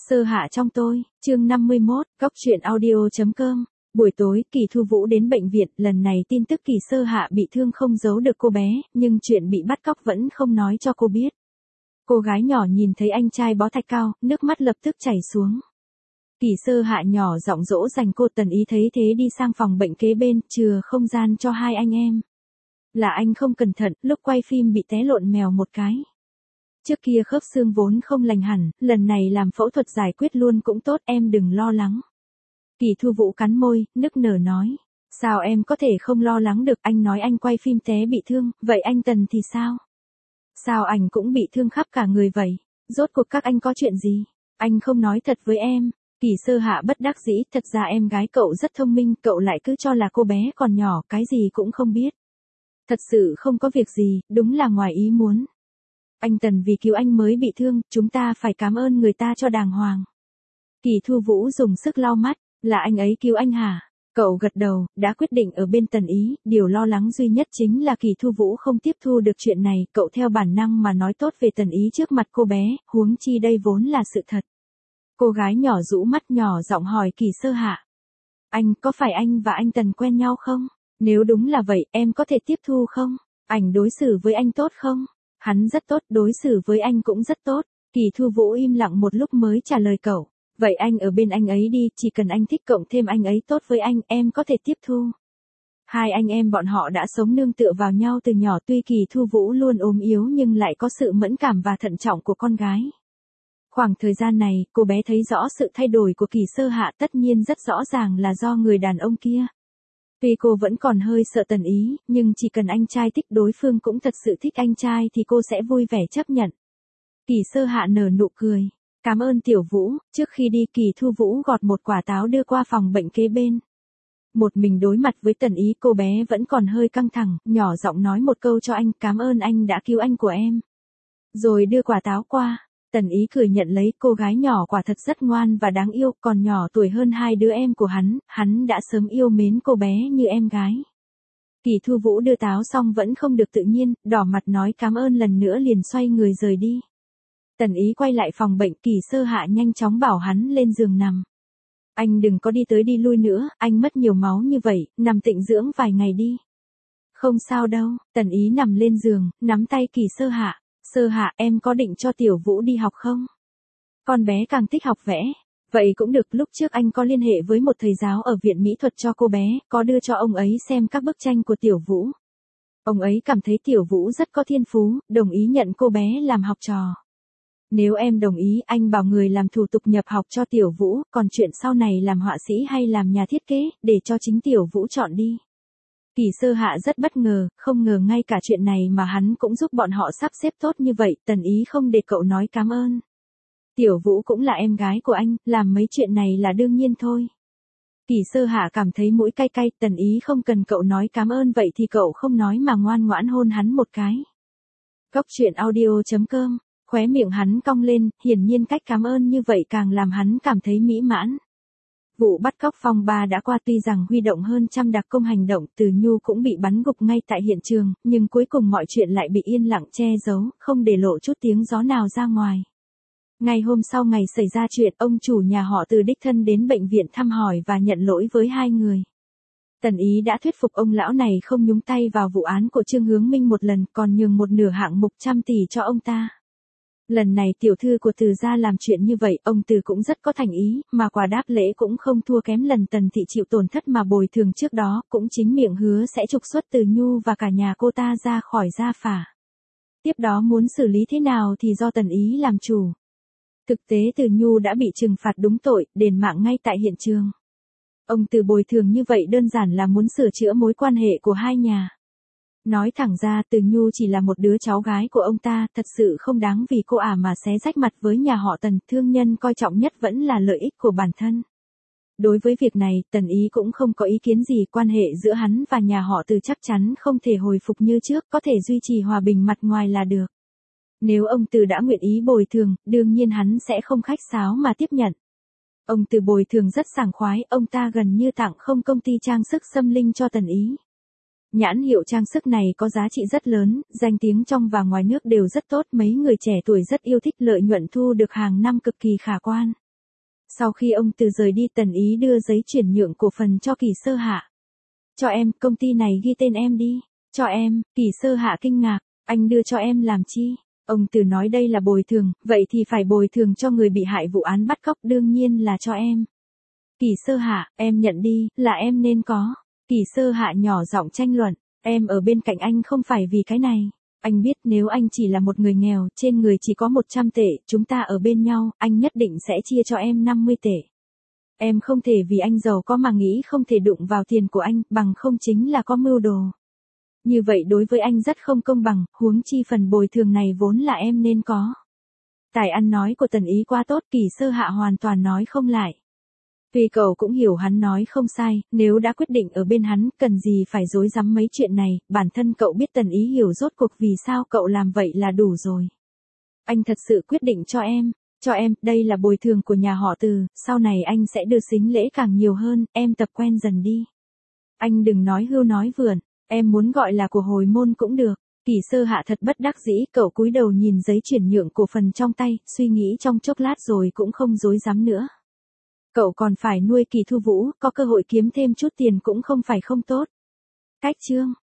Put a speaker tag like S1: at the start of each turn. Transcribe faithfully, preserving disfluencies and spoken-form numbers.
S1: Sơ hạ trong tôi, chương năm mươi mốt, góc truyện audio.com. Buổi tối, Kỳ Thu Vũ đến bệnh viện, lần này tin tức Kỳ Sơ Hạ bị thương không giấu được cô bé, nhưng chuyện bị bắt cóc vẫn không nói cho cô biết. Cô gái nhỏ nhìn thấy anh trai bó thạch cao, nước mắt lập tức chảy xuống. Kỳ Sơ Hạ nhỏ giọng dỗ dành cô. Tần Ý thấy thế đi sang phòng bệnh kế bên, chừa không gian cho hai anh em. Là anh không cẩn thận, lúc quay phim bị té lộn mèo một cái. Trước kia khớp xương vốn không lành hẳn, lần này làm phẫu thuật giải quyết luôn cũng tốt, em đừng lo lắng. Kỳ Thu Vũ cắn môi, nức nở nói. Sao em có thể không lo lắng được, anh nói anh quay phim té bị thương, vậy anh Tần thì sao? Sao anh cũng bị thương khắp cả người vậy? Rốt cuộc các anh có chuyện gì? Anh không nói thật với em. Kỳ Sơ Hạ bất đắc dĩ, thật ra em gái cậu rất thông minh, cậu lại cứ cho là cô bé còn nhỏ, cái gì cũng không biết. Thật sự không có việc gì, đúng là ngoài ý muốn. Anh Tần vì cứu anh mới bị thương, chúng ta phải cảm ơn người ta cho đàng hoàng. Kỳ Thu Vũ dùng sức lau mắt, là anh ấy cứu anh hả? Cậu gật đầu, đã quyết định ở bên Tần Ý, điều lo lắng duy nhất chính là Kỳ Thu Vũ không tiếp thu được chuyện này, cậu theo bản năng mà nói tốt về Tần Ý trước mặt cô bé, huống chi đây vốn là sự thật. Cô gái nhỏ rũ mắt nhỏ giọng hỏi Kỳ Sơ Hạ. Anh, có phải anh và anh Tần quen nhau không? Nếu đúng là vậy, em có thể tiếp thu không? Anh đối xử với anh tốt không? Hắn rất tốt, đối xử với anh cũng rất tốt. Kỳ Thu Vũ im lặng một lúc mới trả lời cậu. Vậy anh ở bên anh ấy đi, chỉ cần anh thích cộng thêm anh ấy tốt với anh, em có thể tiếp thu. Hai anh em bọn họ đã sống nương tựa vào nhau từ nhỏ, tuy Kỳ Thu Vũ luôn ốm yếu nhưng lại có sự mẫn cảm và thận trọng của con gái. Khoảng thời gian này, cô bé thấy rõ sự thay đổi của Kỳ Sơ Hạ, tất nhiên rất rõ ràng là do người đàn ông kia. Tuy cô vẫn còn hơi sợ Tần Ý, nhưng chỉ cần anh trai thích đối phương cũng thật sự thích anh trai thì cô sẽ vui vẻ chấp nhận. Kỳ Sơ Hạ nở nụ cười. Cảm ơn Tiểu Vũ. Trước khi đi, Kỳ Thu Vũ gọt một quả táo đưa qua phòng bệnh kế bên. Một mình đối mặt với Tần Ý, cô bé vẫn còn hơi căng thẳng, nhỏ giọng nói một câu cho anh, cảm ơn anh đã cứu anh của em. Rồi đưa quả táo qua. Tần Ý cười nhận lấy, cô gái nhỏ quả thật rất ngoan và đáng yêu, còn nhỏ tuổi hơn hai đứa em của hắn, hắn đã sớm yêu mến cô bé như em gái. Kỳ Thu Vũ đưa táo xong vẫn không được tự nhiên, đỏ mặt nói cảm ơn lần nữa liền xoay người rời đi. Tần Ý quay lại phòng bệnh, Kỳ Sơ Hạ nhanh chóng bảo hắn lên giường nằm. Anh đừng có đi tới đi lui nữa, anh mất nhiều máu như vậy, nằm tịnh dưỡng vài ngày đi. Không sao đâu. Tần Ý nằm lên giường, nắm tay Kỳ Sơ Hạ. Sơ Hạ, em có định cho Tiểu Vũ đi học không? Con bé càng thích học vẽ. Vậy cũng được, lúc trước anh có liên hệ với một thầy giáo ở viện mỹ thuật cho cô bé, có đưa cho ông ấy xem các bức tranh của Tiểu Vũ. Ông ấy cảm thấy Tiểu Vũ rất có thiên phú, đồng ý nhận cô bé làm học trò. Nếu em đồng ý, anh bảo người làm thủ tục nhập học cho Tiểu Vũ, còn chuyện sau này làm họa sĩ hay làm nhà thiết kế, để cho chính Tiểu Vũ chọn đi. Kỳ Sơ Hạ rất bất ngờ, không ngờ ngay cả chuyện này mà hắn cũng giúp bọn họ sắp xếp tốt như vậy, Tần Ý không để cậu nói cảm ơn. Tiểu Vũ cũng là em gái của anh, làm mấy chuyện này là đương nhiên thôi. Kỳ Sơ Hạ cảm thấy mũi cay cay, Tần Ý không cần cậu nói cảm ơn vậy thì cậu không nói mà ngoan ngoãn hôn hắn một cái. Góc truyện audio.com. Khóe miệng hắn cong lên, hiển nhiên cách cảm ơn như vậy càng làm hắn cảm thấy mỹ mãn. Vụ bắt cóc Phong Ba đã qua, tuy rằng huy động hơn trăm đặc công hành động, Từ Nhu cũng bị bắn gục ngay tại hiện trường, nhưng cuối cùng mọi chuyện lại bị yên lặng che giấu, không để lộ chút tiếng gió nào ra ngoài. Ngày hôm sau ngày xảy ra chuyện, ông chủ nhà họ Từ đích thân đến bệnh viện thăm hỏi và nhận lỗi với hai người. Tần Ý đã thuyết phục ông lão này không nhúng tay vào vụ án của Trương Hướng Minh một lần, còn nhường một nửa hạng mục trăm tỷ cho ông ta. Lần này tiểu thư của Từ gia làm chuyện như vậy, ông Từ cũng rất có thành ý, mà quả đáp lễ cũng không thua kém lần Tần thị chịu tổn thất mà bồi thường trước đó, cũng chính miệng hứa sẽ trục xuất Từ Nhu và cả nhà cô ta ra khỏi gia phả. Tiếp đó muốn xử lý thế nào thì do Tần Ý làm chủ. Thực tế Từ Nhu đã bị trừng phạt đúng tội, đền mạng ngay tại hiện trường. Ông Từ bồi thường như vậy đơn giản là muốn sửa chữa mối quan hệ của hai nhà. Nói thẳng ra, Từ Nhu chỉ là một đứa cháu gái của ông ta, thật sự không đáng vì cô ả mà xé rách mặt với nhà họ Tần, thương nhân coi trọng nhất vẫn là lợi ích của bản thân. Đối với việc này, Tần Ý cũng không có ý kiến gì, quan hệ giữa hắn và nhà họ Từ chắc chắn không thể hồi phục như trước, có thể duy trì hòa bình mặt ngoài là được. Nếu ông Từ đã nguyện ý bồi thường, đương nhiên hắn sẽ không khách sáo mà tiếp nhận. Ông Từ bồi thường rất sảng khoái, ông ta gần như tặng không công ty trang sức Xâm Linh cho Tần Ý. Nhãn hiệu trang sức này có giá trị rất lớn, danh tiếng trong và ngoài nước đều rất tốt, mấy người trẻ tuổi rất yêu thích, lợi nhuận thu được hàng năm cực kỳ khả quan. Sau khi ông Từ rời đi, Tần Ý đưa giấy chuyển nhượng cổ phần cho Kỳ Sơ Hạ. Cho em, công ty này ghi tên em đi. Cho em, Kỳ Sơ Hạ kinh ngạc, anh đưa cho em làm chi? Ông Từ nói đây là bồi thường, vậy thì phải bồi thường cho người bị hại vụ án bắt cóc, đương nhiên là cho em. Kỳ Sơ Hạ, em nhận đi, là em nên có. Kỳ Sơ Hạ nhỏ giọng tranh luận, em ở bên cạnh anh không phải vì cái này. Anh biết nếu anh chỉ là một người nghèo, trên người chỉ có một trăm tệ, chúng ta ở bên nhau, anh nhất định sẽ chia cho em năm mươi tệ. Em không thể vì anh giàu có mà nghĩ không thể đụng vào tiền của anh, bằng không chính là có mưu đồ. Như vậy đối với anh rất không công bằng, huống chi phần bồi thường này vốn là em nên có. Tài ăn nói của Tần Ý quá tốt, Kỳ Sơ Hạ hoàn toàn nói không lại. Vì cậu cũng hiểu hắn nói không sai, nếu đã quyết định ở bên hắn, cần gì phải dối rắm mấy chuyện này, bản thân cậu biết Tần Ý hiểu rốt cuộc vì sao cậu làm vậy là đủ rồi. Anh thật sự quyết định cho em, cho em, đây là bồi thường của nhà họ Từ, sau này anh sẽ đưa sính lễ càng nhiều hơn, em tập quen dần đi. Anh đừng nói hưu nói vượn, em muốn gọi là của hồi môn cũng được. Kỳ Sơ Hạ thật bất đắc dĩ, cậu cúi đầu nhìn giấy chuyển nhượng cổ phần trong tay, suy nghĩ trong chốc lát rồi cũng không dối dám nữa. Cậu còn phải nuôi Kỳ Thu Vũ, có cơ hội kiếm thêm chút tiền cũng không phải không tốt. Cách chương